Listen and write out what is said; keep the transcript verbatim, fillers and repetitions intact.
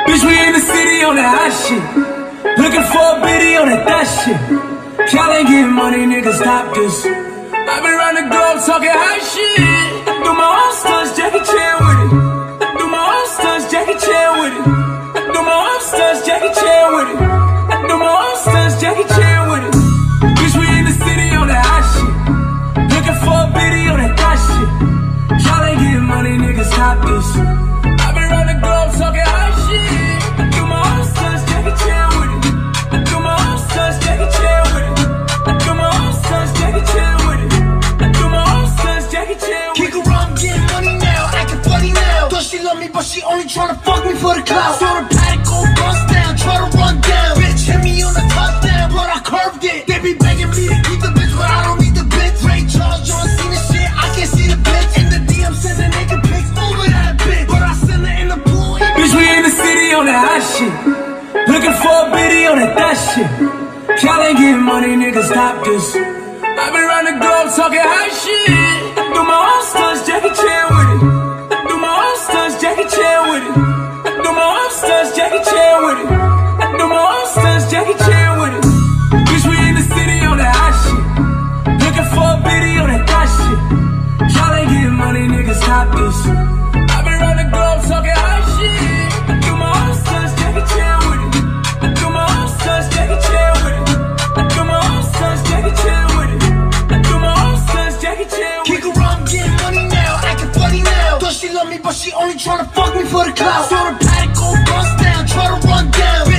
Bitch, we in the city on that hot shit. Looking for a biddy on that that shit. Y'all ain't getting money, nigga, stop this. I been round the globe talking hot shit. I do my own stunts, Jackie Chan with it. I do my own stunts, Jackie Chan with it. I do my own stunts, Jackie Chan with it. I do my own stunts, Jackie Chan with it. Bitch, we in the city on that hot shit. Looking for a biddy on that that shit. Y'all ain't getting money, nigga, stop this. I been round the globe talking hot shit. I do my own stunts, Jackie Chan with it. I do my own stunts, Jackie Chan with it. I do my own stunts, Jackie Chan with it. I do my own stunts, Jackie Chan with it. Kick around, getting money now, acting funny now. Thought she love me, but she only tryna fuck me for the clout. Saw the paddock go bust down, try to run down. Bitch hit me on the touchdown, but I curved it. They be begging me to keep the bitch, but I don't need the bitch. Ray Charles, John Cena shit, I can't see the bitch. In the D M sending naked pics over that bitch, but I send her in the pool. Bitch, we in the city on that hot shit. Looking for a biddy on that that shit. Y'all ain't getting money, nigga, stop this. I been round the globe talking hot shit. I do my own stunts, Jackie Chan with it. I do my own stunts, Jackie Chan with it. I do my own stunts, Jackie Chan with it. I do my own stunts, Jackie Chan with it. Bitch, we in the city on that hot shit. Looking for a biddy on that that shit. Y'all ain't getting money, nigga, stop this. I been round the globe talking hot shit. I do my own stunts, Jackie Chan with it. I do my own stunts, Jackie Chan with it. I do my own stunts, Jackie Chan with it. I do my own stunts, Jackie Chan with it. Kick around, getting money now, acting funny now. Thought she love me, but she only tryna fuck me for the clout. Saw the paddock go bust down, try to run down.